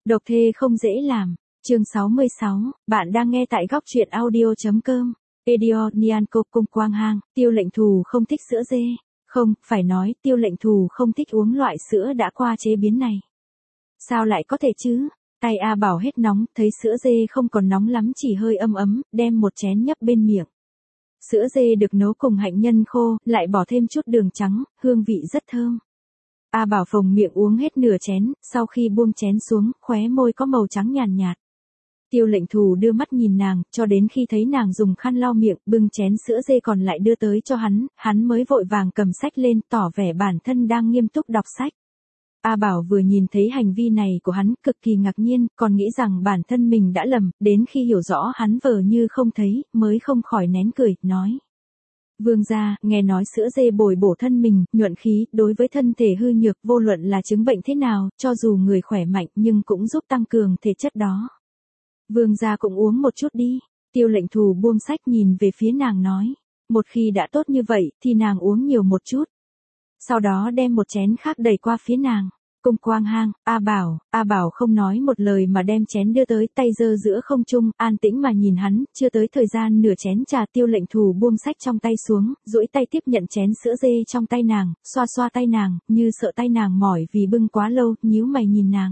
Độc thê không dễ làm. Chương 66, bạn đang nghe tại góc truyện audio.com. Edior Nyanko Cung Quang Hang, Tiêu lệnh thù không thích sữa dê. Không, phải nói Tiêu lệnh thù không thích uống loại sữa đã qua chế biến này. Sao lại có thể chứ? Tay A Bảo hết nóng, thấy sữa dê không còn nóng lắm chỉ hơi ấm ấm, đem một chén nhấp bên miệng. Sữa dê được nấu cùng hạnh nhân khô, lại bỏ thêm chút đường trắng, hương vị rất thơm. A Bảo phồng miệng uống hết nửa chén, sau khi buông chén xuống, khóe môi có màu trắng nhàn nhạt. Tiêu lệnh thù đưa mắt nhìn nàng, cho đến khi thấy nàng dùng khăn lau miệng, bưng chén sữa dê còn lại đưa tới cho hắn mới vội vàng cầm sách lên, tỏ vẻ bản thân đang nghiêm túc đọc sách. A Bảo vừa nhìn thấy hành vi này của hắn, cực kỳ ngạc nhiên, còn nghĩ rằng bản thân mình đã lầm, đến khi hiểu rõ hắn vờ như không thấy, mới không khỏi nén cười, nói. Vương gia, nghe nói sữa dê bồi bổ thân mình, nhuận khí, đối với thân thể hư nhược, vô luận là chứng bệnh thế nào, cho dù người khỏe mạnh nhưng cũng giúp tăng cường thể chất đó. Vương gia cũng uống một chút đi. Tiêu lệnh thù buông sách nhìn về phía nàng nói. Một khi đã tốt như vậy, thì nàng uống nhiều một chút. Sau đó đem một chén khác đẩy qua phía nàng. Cung Quang Hang, A Bảo không nói một lời mà đem chén đưa tới, tay giơ giữa không trung, an tĩnh mà nhìn hắn, chưa tới thời gian nửa chén trà. Tiêu lệnh thù buông sách trong tay xuống, duỗi tay tiếp nhận chén sữa dê trong tay nàng, xoa xoa tay nàng, như sợ tay nàng mỏi vì bưng quá lâu, nhíu mày nhìn nàng.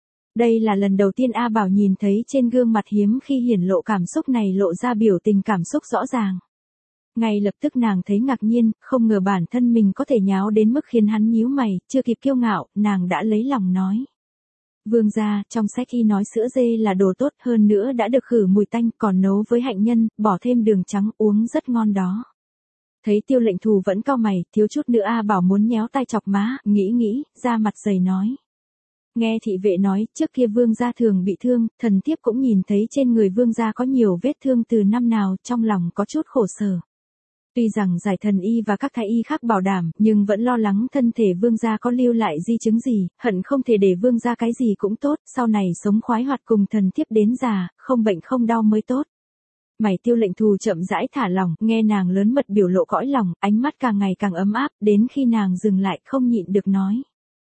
Đây là lần đầu tiên A Bảo nhìn thấy trên gương mặt hiếm khi hiển lộ cảm xúc này lộ ra biểu tình cảm xúc rõ ràng. Ngay lập tức nàng thấy ngạc nhiên, không ngờ bản thân mình có thể nháo đến mức khiến hắn nhíu mày, chưa kịp kiêu ngạo, nàng đã lấy lòng nói. Vương gia, trong sách y nói sữa dê là đồ tốt, hơn nữa đã được khử mùi tanh, còn nấu với hạnh nhân, bỏ thêm đường trắng, uống rất ngon đó. Thấy Tiêu lệnh thù vẫn cau mày, thiếu chút nữa A Bảo muốn nhéo tay chọc má, nghĩ, ra mặt dày nói. Nghe thị vệ nói, trước kia vương gia thường bị thương, thần thiếp cũng nhìn thấy trên người vương gia có nhiều vết thương từ năm nào, trong lòng có chút khổ sở. Tuy rằng giải thần y và các thái y khác bảo đảm, nhưng vẫn lo lắng thân thể vương gia có lưu lại di chứng gì, hận không thể để vương gia cái gì cũng tốt, sau này sống khoái hoạt cùng thần thiếp đến già, không bệnh không đau mới tốt. Mày Tiêu lệnh thù chậm rãi thả lỏng, nghe nàng lớn mật biểu lộ cõi lòng, ánh mắt càng ngày càng ấm áp, đến khi nàng dừng lại không nhịn được nói.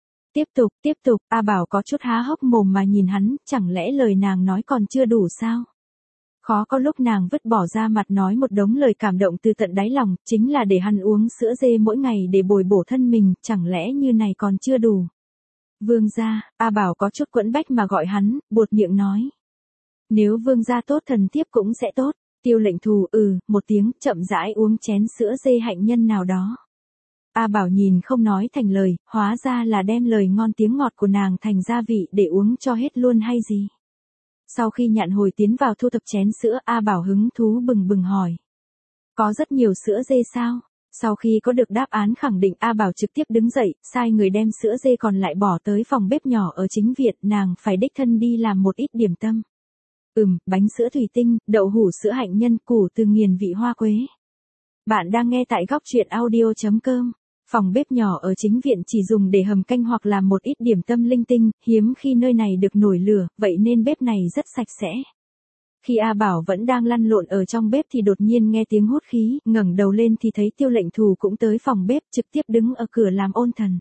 Tiếp tục, A Bảo có chút há hốc mồm mà nhìn hắn, chẳng lẽ lời nàng nói còn chưa đủ sao? Khó có lúc nàng vứt bỏ ra mặt nói một đống lời cảm động từ tận đáy lòng, chính là để hắn uống sữa dê mỗi ngày để bồi bổ thân mình, chẳng lẽ như này còn chưa đủ? Vương gia, A Bảo có chút quẫn bách mà gọi hắn, buột miệng nói. Nếu vương gia tốt thần thiếp cũng sẽ tốt. Tiêu lệnh thù một tiếng, chậm rãi uống chén sữa dê hạnh nhân nào đó. A Bảo nhìn không nói thành lời, hóa ra là đem lời ngon tiếng ngọt của nàng thành gia vị để uống cho hết luôn hay gì. Sau khi Nhạn Hồi tiến vào thu thập chén sữa, A Bảo hứng thú bừng bừng hỏi. Có rất nhiều sữa dê sao? Sau khi có được đáp án khẳng định, A Bảo trực tiếp đứng dậy, sai người đem sữa dê còn lại bỏ tới phòng bếp nhỏ ở chính viện, nàng phải đích thân đi làm một ít điểm tâm. Bánh sữa thủy tinh, đậu hũ sữa hạnh nhân, củ từ nghiền vị hoa quế. Bạn đang nghe tại góc truyện audio.com. Phòng bếp nhỏ ở chính viện chỉ dùng để hầm canh hoặc làm một ít điểm tâm linh tinh, hiếm khi nơi này được nổi lửa, vậy nên bếp này rất sạch sẽ. Khi A Bảo vẫn đang lăn lộn ở trong bếp thì đột nhiên nghe tiếng hút khí, ngẩng đầu lên thì thấy Tiêu lệnh thù cũng tới phòng bếp, trực tiếp đứng ở cửa làm ôn thần.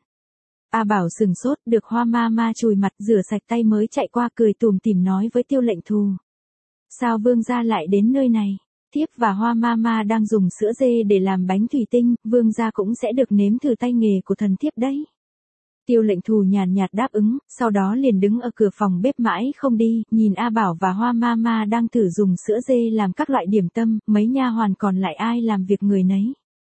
A Bảo sừng sốt, được Hoa Ma chùi mặt rửa sạch tay mới chạy qua cười tủm tỉm nói với Tiêu lệnh thù. Sao vương gia lại đến nơi này? Thiếp và Hoa Ma đang dùng sữa dê để làm bánh thủy tinh, vương gia cũng sẽ được nếm thử tay nghề của thần thiếp đấy. Tiêu lệnh thù nhàn nhạt đáp ứng, sau đó liền đứng ở cửa phòng bếp mãi không đi, nhìn A Bảo và Hoa Ma đang thử dùng sữa dê làm các loại điểm tâm, mấy nha hoàn còn lại ai làm việc người nấy.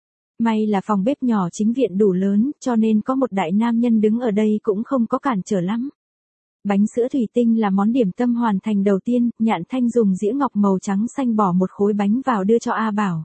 May là phòng bếp nhỏ chính viện đủ lớn, cho nên có một đại nam nhân đứng ở đây cũng không có cản trở lắm. Bánh sữa thủy tinh là món điểm tâm hoàn thành đầu tiên, Nhạn Thanh dùng dĩa ngọc màu trắng xanh bỏ một khối bánh vào đưa cho A Bảo.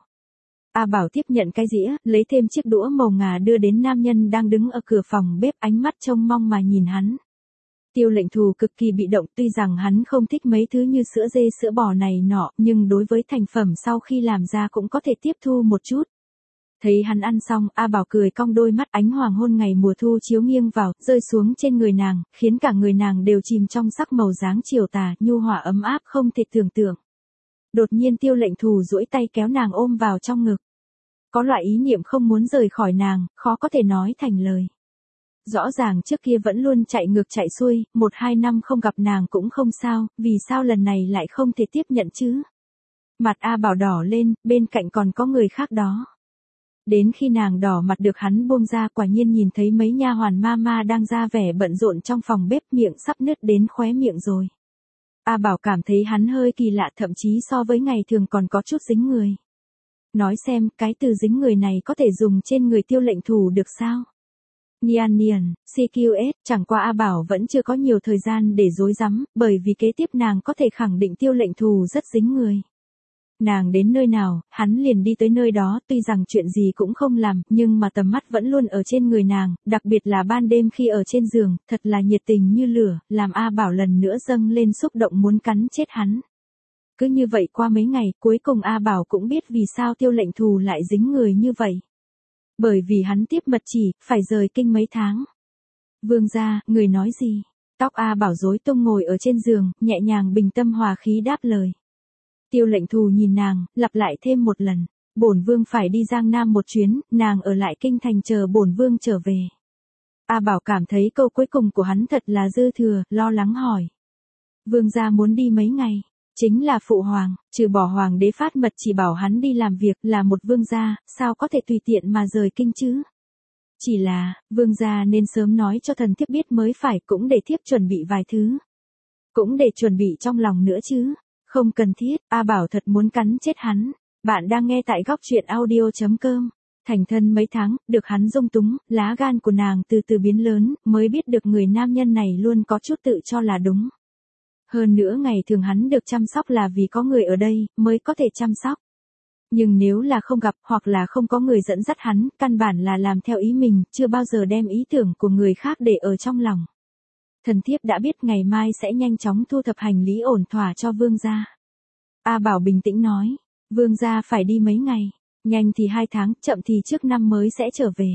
A Bảo tiếp nhận cái dĩa, lấy thêm chiếc đũa màu ngà đưa đến nam nhân đang đứng ở cửa phòng bếp, ánh mắt trông mong mà nhìn hắn. Tiêu lệnh thù cực kỳ bị động, tuy rằng hắn không thích mấy thứ như sữa dê sữa bò này nọ, nhưng đối với thành phẩm sau khi làm ra cũng có thể tiếp thu một chút. Thấy hắn ăn xong, A Bảo cười cong đôi mắt, ánh hoàng hôn ngày mùa thu chiếu nghiêng vào, rơi xuống trên người nàng, khiến cả người nàng đều chìm trong sắc màu dáng chiều tà, nhu hòa ấm áp không thể tưởng tượng. Đột nhiên Tiêu lệnh thù duỗi tay kéo nàng ôm vào trong ngực. Có loại ý niệm không muốn rời khỏi nàng, khó có thể nói thành lời. Rõ ràng trước kia vẫn luôn chạy ngược chạy xuôi, 1-2 năm không gặp nàng cũng không sao, vì sao lần này lại không thể tiếp nhận chứ? Mặt A Bảo đỏ lên, bên cạnh còn có người khác đó. Đến khi nàng đỏ mặt được hắn buông ra, quả nhiên nhìn thấy mấy nha hoàn mama đang ra vẻ bận rộn trong phòng bếp, miệng sắp nứt đến khóe miệng rồi. A Bảo cảm thấy hắn hơi kỳ lạ, thậm chí so với ngày thường còn có chút dính người. Nói xem, cái từ dính người này có thể dùng trên người Tiêu Lệnh Thủ được sao? Nian Nian, CQS, chẳng qua A Bảo vẫn chưa có nhiều thời gian để dối rắm, bởi vì kế tiếp nàng có thể khẳng định Tiêu Lệnh Thủ rất dính người. Nàng đến nơi nào, hắn liền đi tới nơi đó, tuy rằng chuyện gì cũng không làm, nhưng mà tầm mắt vẫn luôn ở trên người nàng, đặc biệt là ban đêm khi ở trên giường, thật là nhiệt tình như lửa, làm A Bảo lần nữa dâng lên xúc động muốn cắn chết hắn. Cứ như vậy qua mấy ngày, cuối cùng A Bảo cũng biết vì sao Tiêu Lệnh Thủ lại dính người như vậy. Bởi vì hắn tiếp mật chỉ, phải rời kinh mấy tháng. Vương gia, người nói gì? Tóc A Bảo rối tung ngồi ở trên giường, nhẹ nhàng bình tâm hòa khí đáp lời. Tiêu Lệnh Thủ nhìn nàng, lặp lại thêm một lần. Bổn vương phải đi Giang Nam một chuyến, nàng ở lại kinh thành chờ bổn vương trở về. A Bảo cảm thấy câu cuối cùng của hắn thật là dư thừa, lo lắng hỏi. Vương gia muốn đi mấy ngày? Chính là phụ hoàng, trừ bỏ hoàng đế phát mật chỉ bảo hắn đi làm việc, là một vương gia, sao có thể tùy tiện mà rời kinh chứ? Chỉ là, vương gia nên sớm nói cho thần thiếp biết mới phải, cũng để thiếp chuẩn bị vài thứ. Cũng để chuẩn bị trong lòng nữa chứ. Không cần thiết, A Bảo thật muốn cắn chết hắn. Bạn đang nghe tại góc truyện audio.com. Thành thân mấy tháng, được hắn dung túng, lá gan của nàng từ từ biến lớn, mới biết được người nam nhân này luôn có chút tự cho là đúng. Hơn nữa ngày thường hắn được chăm sóc là vì có người ở đây, mới có thể chăm sóc. Nhưng nếu là không gặp, hoặc là không có người dẫn dắt hắn, căn bản là làm theo ý mình, chưa bao giờ đem ý tưởng của người khác để ở trong lòng. Thần thiếp đã biết, ngày mai sẽ nhanh chóng thu thập hành lý ổn thỏa cho vương gia. A Bảo bình tĩnh nói, vương gia phải đi mấy ngày, nhanh thì 2 tháng, chậm thì trước năm mới sẽ trở về.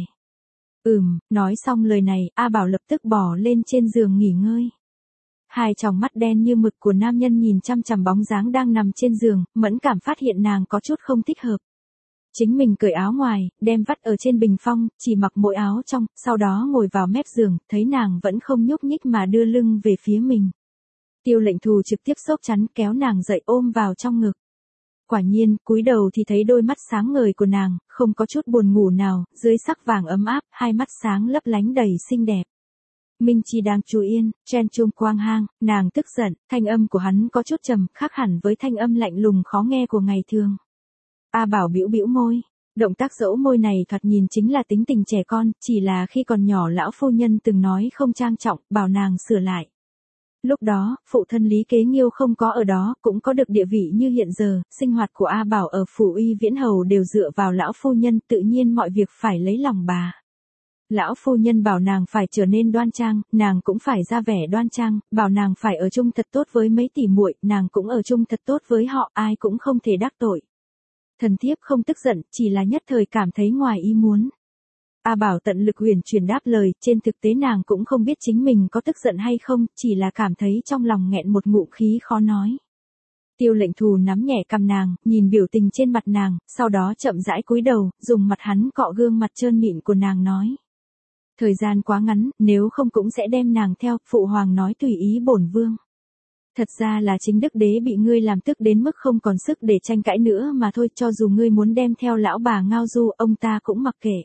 Nói xong lời này, A Bảo lập tức bò lên trên giường nghỉ ngơi. Hai tròng mắt đen như mực của nam nhân nhìn chăm chằm bóng dáng đang nằm trên giường, mẫn cảm phát hiện nàng có chút không thích hợp. Chính mình cởi áo ngoài, đem vắt ở trên bình phong, chỉ mặc mỗi áo trong, sau đó ngồi vào mép giường, thấy nàng vẫn không nhúc nhích mà đưa lưng về phía mình. Tiêu Lệnh Thủ trực tiếp xốc chắn kéo nàng dậy ôm vào trong ngực. Quả nhiên, cúi đầu thì thấy đôi mắt sáng ngời của nàng, không có chút buồn ngủ nào, dưới sắc vàng ấm áp, hai mắt sáng lấp lánh đầy xinh đẹp. Minh Chi đang chú yên, chen chung quang hang, nàng tức giận, thanh âm của hắn có chút trầm, khác hẳn với thanh âm lạnh lùng khó nghe của ngày thường. A Bảo bĩu bĩu môi, động tác dẫu môi này thoạt nhìn chính là tính tình trẻ con, chỉ là khi còn nhỏ lão phu nhân từng nói không trang trọng, bảo nàng sửa lại. Lúc đó, phụ thân Lý Kế Nghiêu không có ở đó, cũng có được địa vị như hiện giờ, sinh hoạt của A Bảo ở phủ Uy Viễn Hầu đều dựa vào lão phu nhân, tự nhiên mọi việc phải lấy lòng bà. Lão phu nhân bảo nàng phải trở nên đoan trang, nàng cũng phải ra vẻ đoan trang, bảo nàng phải ở chung thật tốt với mấy tỷ muội, nàng cũng ở chung thật tốt với họ, ai cũng không thể đắc tội. Thần thiếp không tức giận, chỉ là nhất thời cảm thấy ngoài ý muốn. A Bảo tận lực huyền chuyển đáp lời, trên thực tế nàng cũng không biết chính mình có tức giận hay không, chỉ là cảm thấy trong lòng nghẹn một ngụm khí khó nói. Tiêu Lệnh Thủ nắm nhẹ cằm nàng, nhìn biểu tình trên mặt nàng, sau đó chậm rãi cúi đầu, dùng mặt hắn cọ gương mặt trơn mịn của nàng nói. Thời gian quá ngắn, nếu không cũng sẽ đem nàng theo, phụ hoàng nói tùy ý bổn vương. Thật ra là chính đức đế bị ngươi làm tức đến mức không còn sức để tranh cãi nữa mà thôi, cho dù ngươi muốn đem theo lão bà Ngao Du, ông ta cũng mặc kệ.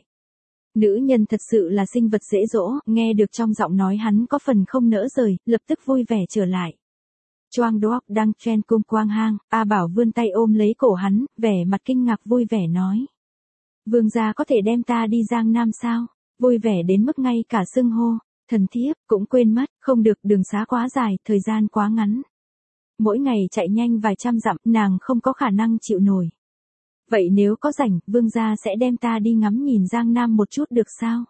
Nữ nhân thật sự là sinh vật dễ dỗ, nghe được trong giọng nói hắn có phần không nỡ rời, lập tức vui vẻ trở lại. Choang Doc đang chen cung quang hang, A Bảo vươn tay ôm lấy cổ hắn, vẻ mặt kinh ngạc vui vẻ nói. Vương gia có thể đem ta đi Giang Nam sao? Vui vẻ đến mức ngay cả xưng hô, thần thiếp, cũng quên mất, không được, đường xá quá dài, thời gian quá ngắn. Mỗi ngày chạy nhanh vài trăm dặm, nàng không có khả năng chịu nổi. Vậy nếu có rảnh, vương gia sẽ đem ta đi ngắm nhìn Giang Nam một chút được sao?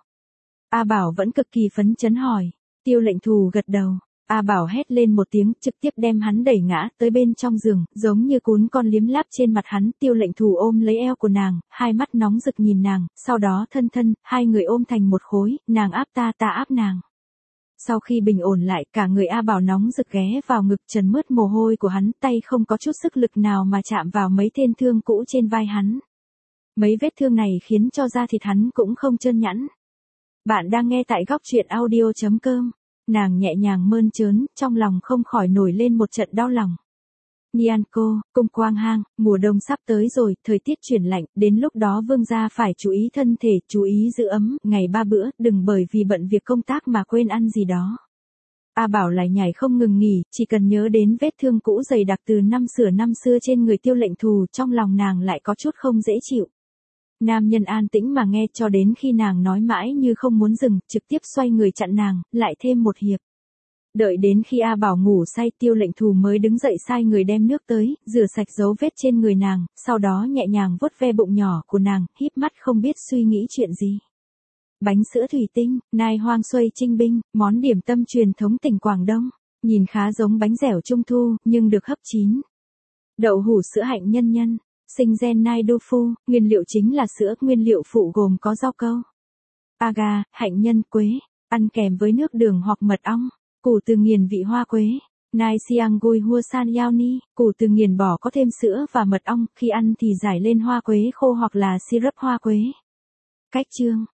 A Bảo vẫn cực kỳ phấn chấn hỏi. Tiêu Lệnh Thủ gật đầu. A Bảo hét lên một tiếng, trực tiếp đem hắn đẩy ngã tới bên trong giường, giống như cún con liếm láp trên mặt hắn. Tiêu Lệnh Thủ ôm lấy eo của nàng, hai mắt nóng rực nhìn nàng, sau đó thân thân, hai người ôm thành một khối, nàng áp ta, ta áp nàng. Sau khi bình ổn lại, cả người A Bảo nóng rực ghé vào ngực trần mướt mồ hôi của hắn, tay không có chút sức lực nào mà chạm vào mấy tên thương cũ trên vai hắn. Mấy vết thương này khiến cho da thịt hắn cũng không trơn nhẵn. Bạn đang nghe tại góc truyện audio.com. Nàng nhẹ nhàng mơn trớn, trong lòng không khỏi nổi lên một trận đau lòng. Nyanko, cung Quang Hang, mùa đông sắp tới rồi, thời tiết chuyển lạnh, đến lúc đó vương gia phải chú ý thân thể, chú ý giữ ấm, ngày 3 bữa, đừng bởi vì bận việc công tác mà quên ăn gì đó. A Bảo lại nhảy không ngừng nghỉ, chỉ cần nhớ đến vết thương cũ dày đặc từ năm xưa trên người Tiêu Lệnh Thù, trong lòng nàng lại có chút không dễ chịu. Nam nhân an tĩnh mà nghe cho đến khi nàng nói mãi như không muốn dừng, trực tiếp xoay người chặn nàng, lại thêm một hiệp. Đợi đến khi A Bảo ngủ say, Tiêu Lệnh Thù mới đứng dậy sai người đem nước tới, rửa sạch dấu vết trên người nàng, sau đó nhẹ nhàng vuốt ve bụng nhỏ của nàng, híp mắt không biết suy nghĩ chuyện gì. Bánh sữa thủy tinh, nai hoang xuây trinh binh, món điểm tâm truyền thống tỉnh Quảng Đông, nhìn khá giống bánh dẻo trung thu, nhưng được hấp chín. Đậu hũ sữa hạnh nhân nhân, sinh gen nai đu phu, nguyên liệu chính là sữa, nguyên liệu phụ gồm có rau câu, agar, hạnh nhân, quế, ăn kèm với nước đường hoặc mật ong, củ từ nghiền vị hoa quế. Nai siang gui hua san yao ni, củ từ nghiền bỏ có thêm sữa và mật ong, khi ăn thì rải lên hoa quế khô hoặc là syrup hoa quế. Cách chương,